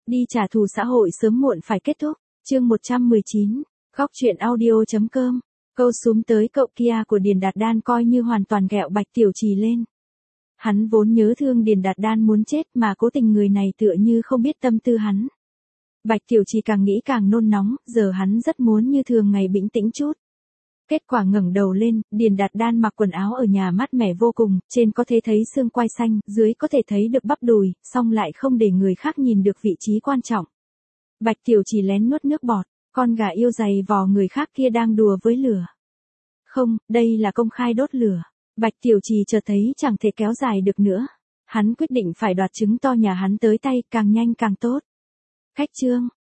Đi trả thù xã hội sớm muộn phải kết thúc. Chương 119. Góc truyện audio.com. Câu xúm tới cậu kia của Điền Đạt Đan coi như hoàn toàn ghẹo Bạch Tiểu Trì lên. Hắn vốn nhớ thương Điền Đạt Đan muốn chết mà cố tình người này tựa như không biết tâm tư hắn. Bạch Tiểu Trì càng nghĩ càng nôn nóng, giờ hắn rất muốn như thường ngày bình tĩnh chút. Kết quả ngẩng đầu lên, Điền Đạt Đan mặc quần áo ở nhà mát mẻ vô cùng, trên có thể thấy xương quai xanh, dưới có thể thấy được bắp đùi, song lại không để người khác nhìn được vị trí quan trọng. Bạch Tiểu Trì lén nuốt nước bọt, con gà yêu giày vò người khác kia đang đùa với lửa. Không, đây là công khai đốt lửa. Bạch Tiểu Trì chợt thấy chẳng thể kéo dài được nữa. Hắn quyết định phải đoạt trứng to nhà hắn tới tay, càng nhanh càng tốt. Khách trương,